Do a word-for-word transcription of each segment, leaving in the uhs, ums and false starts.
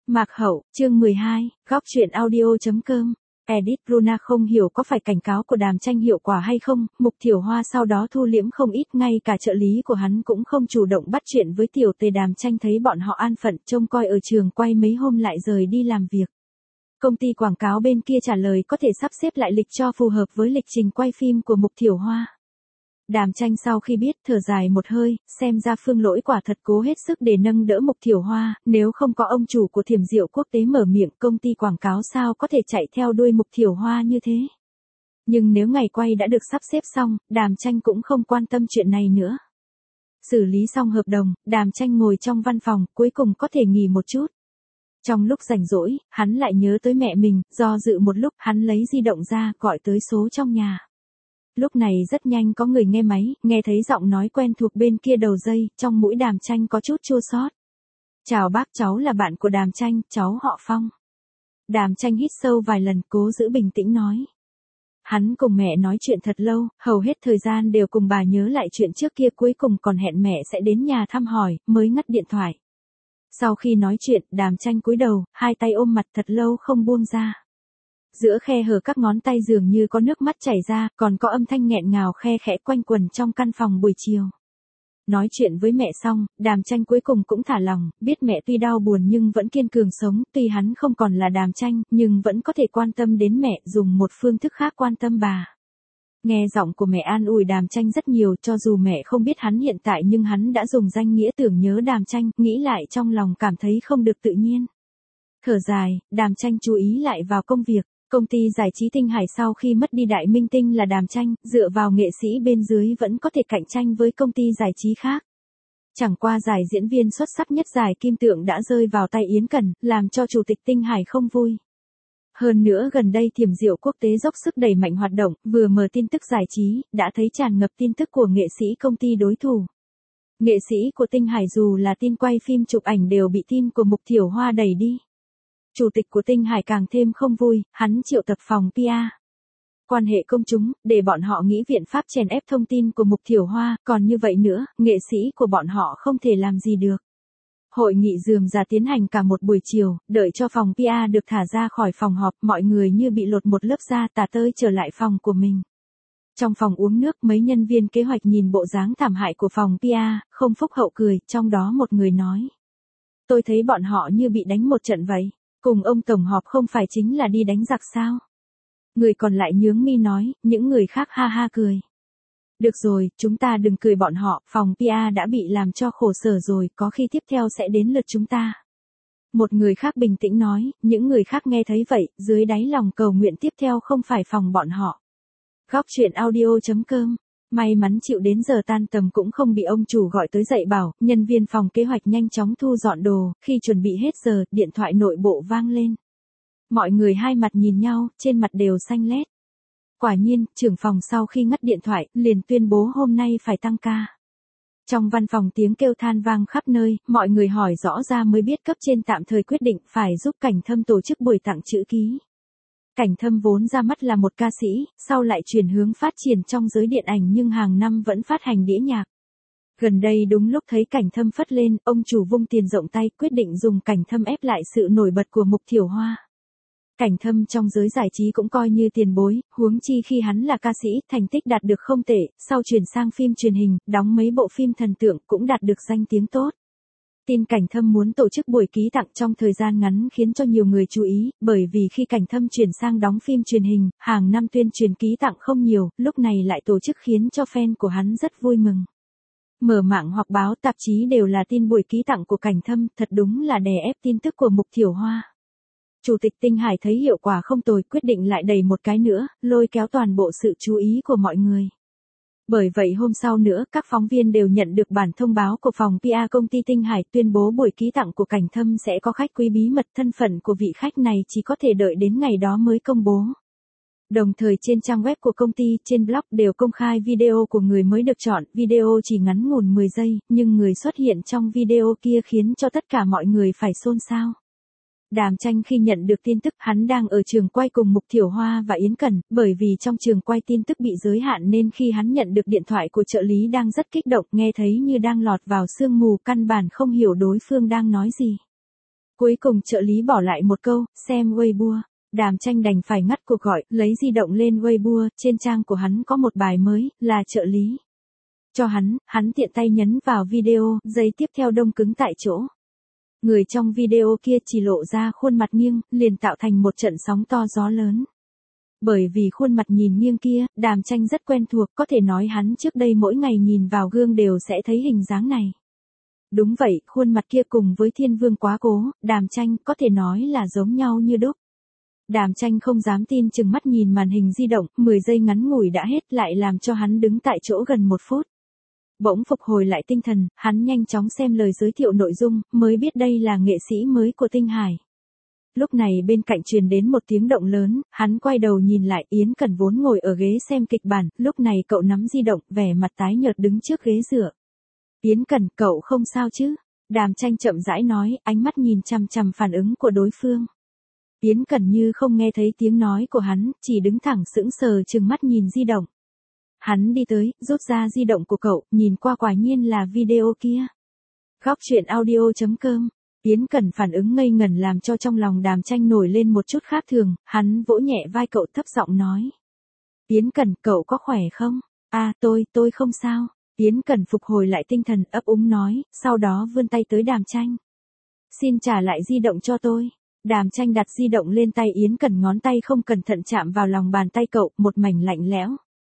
Mạc Hậu, chương mười hai, góc truyện audio.com. Edit Luna không hiểu có phải cảnh cáo của Đàm Tranh hiệu quả hay không, Mục Thiểu Hoa sau đó thu liễm không ít, ngay cả trợ lý của hắn cũng không chủ động bắt chuyện với tiểu tề. Đàm Tranh thấy bọn họ an phận trông coi ở trường quay mấy hôm lại rời đi làm việc. Công ty quảng cáo bên kia trả lời có thể sắp xếp lại lịch cho phù hợp với lịch trình quay phim của Mục Thiểu Hoa. Đàm Tranh sau khi biết thở dài một hơi, xem ra Phương Lỗi quả thật cố hết sức để nâng đỡ Mục Thiểu Hoa, nếu không có ông chủ của Thiểm Diệu Quốc tế mở miệng, công ty quảng cáo sao có thể chạy theo đuôi Mục Thiểu Hoa như thế. Nhưng nếu ngày quay đã được sắp xếp xong, Đàm Tranh cũng không quan tâm chuyện này nữa. Xử lý xong hợp đồng, Đàm Tranh ngồi trong văn phòng, cuối cùng có thể nghỉ một chút. Trong lúc rảnh rỗi, hắn lại nhớ tới mẹ mình, do dự một lúc, hắn lấy di động ra, gọi tới số trong nhà. Lúc này rất nhanh có người nghe máy, nghe thấy giọng nói quen thuộc bên kia đầu dây, trong mũi Đàm Tranh có chút chua xót. Chào bác, cháu là bạn của Đàm Tranh, cháu họ Phong. Đàm Tranh hít sâu vài lần, cố giữ bình tĩnh nói. Hắn cùng mẹ nói chuyện thật lâu, hầu hết thời gian đều cùng bà nhớ lại chuyện trước kia, cuối cùng còn hẹn mẹ sẽ đến nhà thăm hỏi, mới ngắt điện thoại. Sau khi nói chuyện, Đàm Tranh cúi đầu, hai tay ôm mặt thật lâu không buông ra. Giữa khe hở các ngón tay dường như có nước mắt chảy ra, còn có âm thanh nghẹn ngào khe khẽ quanh quẩn trong căn phòng buổi chiều. Nói chuyện với mẹ xong, Đàm Tranh cuối cùng cũng thả lòng, biết mẹ tuy đau buồn nhưng vẫn kiên cường sống, tuy hắn không còn là Đàm Tranh, nhưng vẫn có thể quan tâm đến mẹ, dùng một phương thức khác quan tâm bà. Nghe giọng của mẹ an ủi Đàm Tranh rất nhiều, cho dù mẹ không biết hắn hiện tại nhưng hắn đã dùng danh nghĩa tưởng nhớ Đàm Tranh, nghĩ lại trong lòng cảm thấy không được tự nhiên. Thở dài, Đàm Tranh chú ý lại vào công việc. Công ty giải trí Tinh Hải sau khi mất đi đại minh tinh là Đàm Tranh, dựa vào nghệ sĩ bên dưới vẫn có thể cạnh tranh với công ty giải trí khác. Chẳng qua giải diễn viên xuất sắc nhất giải Kim Tượng đã rơi vào tay Yến Cần, làm cho chủ tịch Tinh Hải không vui. Hơn nữa gần đây Thiểm Diệu Quốc tế dốc sức đẩy mạnh hoạt động, vừa mở tin tức giải trí, đã thấy tràn ngập tin tức của nghệ sĩ công ty đối thủ. Nghệ sĩ của Tinh Hải dù là tin quay phim chụp ảnh đều bị tin của Mục Thiểu Hoa đẩy đi. Chủ tịch của Tinh Hải càng thêm không vui, hắn triệu tập phòng pê e rờ. Quan hệ công chúng, để bọn họ nghĩ viện pháp chèn ép thông tin của Mục Thiểu Hoa, còn như vậy nữa, nghệ sĩ của bọn họ không thể làm gì được. Hội nghị rườm rà tiến hành cả một buổi chiều, đợi cho phòng pê e rờ được thả ra khỏi phòng họp, mọi người như bị lột một lớp da, tả tơi trở lại phòng của mình. Trong phòng uống nước, mấy nhân viên kế hoạch nhìn bộ dáng thảm hại của phòng pê e rờ, không phúc hậu cười, trong đó một người nói. Tôi thấy bọn họ như bị đánh một trận vậy. Cùng ông tổng họp không phải chính là đi đánh giặc sao? Người còn lại nhướng mi nói, những người khác ha ha cười. Được rồi, chúng ta đừng cười bọn họ, phòng pê e rờ đã bị làm cho khổ sở rồi, có khi tiếp theo sẽ đến lượt chúng ta. Một người khác bình tĩnh nói, những người khác nghe thấy vậy, dưới đáy lòng cầu nguyện tiếp theo không phải phòng bọn họ. Góc truyện audio.com. May mắn chịu đến giờ tan tầm cũng không bị ông chủ gọi tới dậy bảo, nhân viên phòng kế hoạch nhanh chóng thu dọn đồ, khi chuẩn bị hết giờ, điện thoại nội bộ vang lên. Mọi người hai mặt nhìn nhau, trên mặt đều xanh lét. Quả nhiên, trưởng phòng sau khi ngắt điện thoại, liền tuyên bố hôm nay phải tăng ca. Trong văn phòng tiếng kêu than vang khắp nơi, mọi người hỏi rõ ra mới biết cấp trên tạm thời quyết định phải giúp Cảnh Thâm tổ chức buổi tặng chữ ký. Cảnh Thâm vốn ra mắt là một ca sĩ, sau lại chuyển hướng phát triển trong giới điện ảnh nhưng hàng năm vẫn phát hành đĩa nhạc. Gần đây đúng lúc thấy Cảnh Thâm phất lên, ông chủ vung tiền rộng tay quyết định dùng Cảnh Thâm ép lại sự nổi bật của Mục Thiểu Hoa. Cảnh Thâm trong giới giải trí cũng coi như tiền bối, huống chi khi hắn là ca sĩ, thành tích đạt được không tệ, sau chuyển sang phim truyền hình, đóng mấy bộ phim thần tượng cũng đạt được danh tiếng tốt. Tin Cảnh Thâm muốn tổ chức buổi ký tặng trong thời gian ngắn khiến cho nhiều người chú ý, bởi vì khi Cảnh Thâm chuyển sang đóng phim truyền hình, hàng năm tuyên truyền ký tặng không nhiều, lúc này lại tổ chức khiến cho fan của hắn rất vui mừng. Mở mạng hoặc báo tạp chí đều là tin buổi ký tặng của Cảnh Thâm, thật đúng là đè ép tin tức của Mục Thiểu Hoa. Chủ tịch Tinh Hải thấy hiệu quả không tồi, quyết định lại đẩy một cái nữa, lôi kéo toàn bộ sự chú ý của mọi người. Bởi vậy hôm sau nữa, các phóng viên đều nhận được bản thông báo của phòng pê e rờ công ty Tinh Hải tuyên bố buổi ký tặng của Cảnh Thâm sẽ có khách quý bí mật, thân phận của vị khách này chỉ có thể đợi đến ngày đó mới công bố. Đồng thời trên trang web của công ty, trên blog đều công khai video của người mới được chọn, video chỉ ngắn ngủn mười giây, nhưng người xuất hiện trong video kia khiến cho tất cả mọi người phải xôn xao. Đàm Tranh khi nhận được tin tức hắn đang ở trường quay cùng Mục Thiểu Hoa và Yến Cần, bởi vì trong trường quay tin tức bị giới hạn nên khi hắn nhận được điện thoại của trợ lý đang rất kích động, nghe thấy như đang lọt vào sương mù, căn bản không hiểu đối phương đang nói gì. Cuối cùng trợ lý bỏ lại một câu, xem Weibo. Đàm Tranh đành phải ngắt cuộc gọi, lấy di động lên Weibo, trên trang của hắn có một bài mới, là trợ lý. Cho hắn, hắn tiện tay nhấn vào video, giây tiếp theo đông cứng tại chỗ. Người trong video kia chỉ lộ ra khuôn mặt nghiêng, liền tạo thành một trận sóng to gió lớn. Bởi vì khuôn mặt nhìn nghiêng kia, Đàm Tranh rất quen thuộc, có thể nói hắn trước đây mỗi ngày nhìn vào gương đều sẽ thấy hình dáng này. Đúng vậy, khuôn mặt kia cùng với Thiên Vương Quá Cố, Đàm Tranh có thể nói là giống nhau như đúc. Đàm Tranh không dám tin chừng mắt nhìn màn hình di động, mười giây ngắn ngủi đã hết lại làm cho hắn đứng tại chỗ gần một phút. Bỗng phục hồi lại tinh thần, hắn nhanh chóng xem lời giới thiệu nội dung, mới biết đây là nghệ sĩ mới của Tinh Hải. Lúc này bên cạnh truyền đến một tiếng động lớn, hắn quay đầu nhìn lại, Yến Cẩn vốn ngồi ở ghế xem kịch bản, lúc này cậu nắm di động, vẻ mặt tái nhợt đứng trước ghế dựa. Yến Cẩn, cậu không sao chứ? Đàm Tranh chậm rãi nói, ánh mắt nhìn chằm chằm phản ứng của đối phương. Yến Cẩn như không nghe thấy tiếng nói của hắn, chỉ đứng thẳng sững sờ trừng mắt nhìn di động. Hắn đi tới, rút ra di động của cậu, nhìn qua quả nhiên là video kia. Góc truyện audio chấm com. Yến Cẩn phản ứng ngây ngẩn làm cho trong lòng Đàm Tranh nổi lên một chút khác thường, hắn vỗ nhẹ vai cậu thấp giọng nói. Yến Cẩn, cậu có khỏe không? À, tôi, tôi không sao. Yến Cẩn phục hồi lại tinh thần, ấp úng nói, sau đó vươn tay tới Đàm Tranh. Xin trả lại di động cho tôi. Đàm Tranh đặt di động lên tay Yến Cẩn, ngón tay không cẩn thận chạm vào lòng bàn tay cậu, một mảnh lạnh lẽo.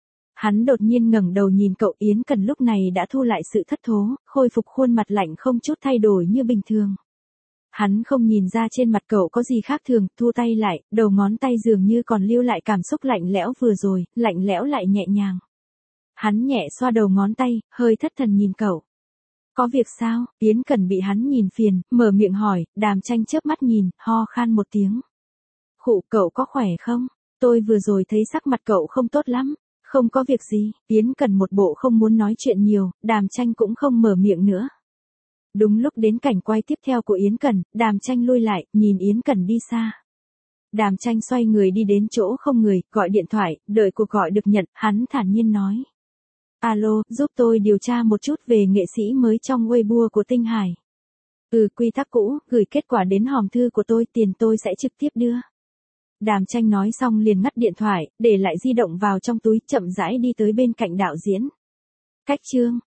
Hắn đột nhiên ngẩng đầu nhìn cậu, Yến Cẩn lúc này đã thu lại sự thất thố, khôi phục khuôn mặt lạnh không chút thay đổi như bình thường. Hắn không nhìn ra trên mặt cậu có gì khác thường, thu tay lại, đầu ngón tay dường như còn lưu lại cảm xúc lạnh lẽo vừa rồi, lạnh lẽo lại nhẹ nhàng. Hắn nhẹ xoa đầu ngón tay, hơi thất thần nhìn cậu. Có việc sao? Yến Cẩn bị hắn nhìn phiền, mở miệng hỏi, Đàm Tranh chớp mắt nhìn, ho khan một tiếng. Khụ, cậu có khỏe không? Tôi vừa rồi thấy sắc mặt cậu không tốt lắm. Không có việc gì, Yến Cẩn một bộ không muốn nói chuyện nhiều, Đàm Tranh cũng không mở miệng nữa. Đúng lúc đến cảnh quay tiếp theo của Yến Cẩn, Đàm Tranh lui lại, nhìn Yến Cẩn đi xa. Đàm Tranh xoay người đi đến chỗ không người, gọi điện thoại, đợi cuộc gọi được nhận, hắn thản nhiên nói. Alo, giúp tôi điều tra một chút về nghệ sĩ mới trong Weibo của Tinh Hải. Ừ, quy tắc cũ, gửi kết quả đến hòm thư của tôi, tiền tôi sẽ trực tiếp đưa. Đàm Tranh nói xong liền ngắt điện thoại, để lại di động vào trong túi, chậm rãi đi tới bên cạnh đạo diễn. Cách chương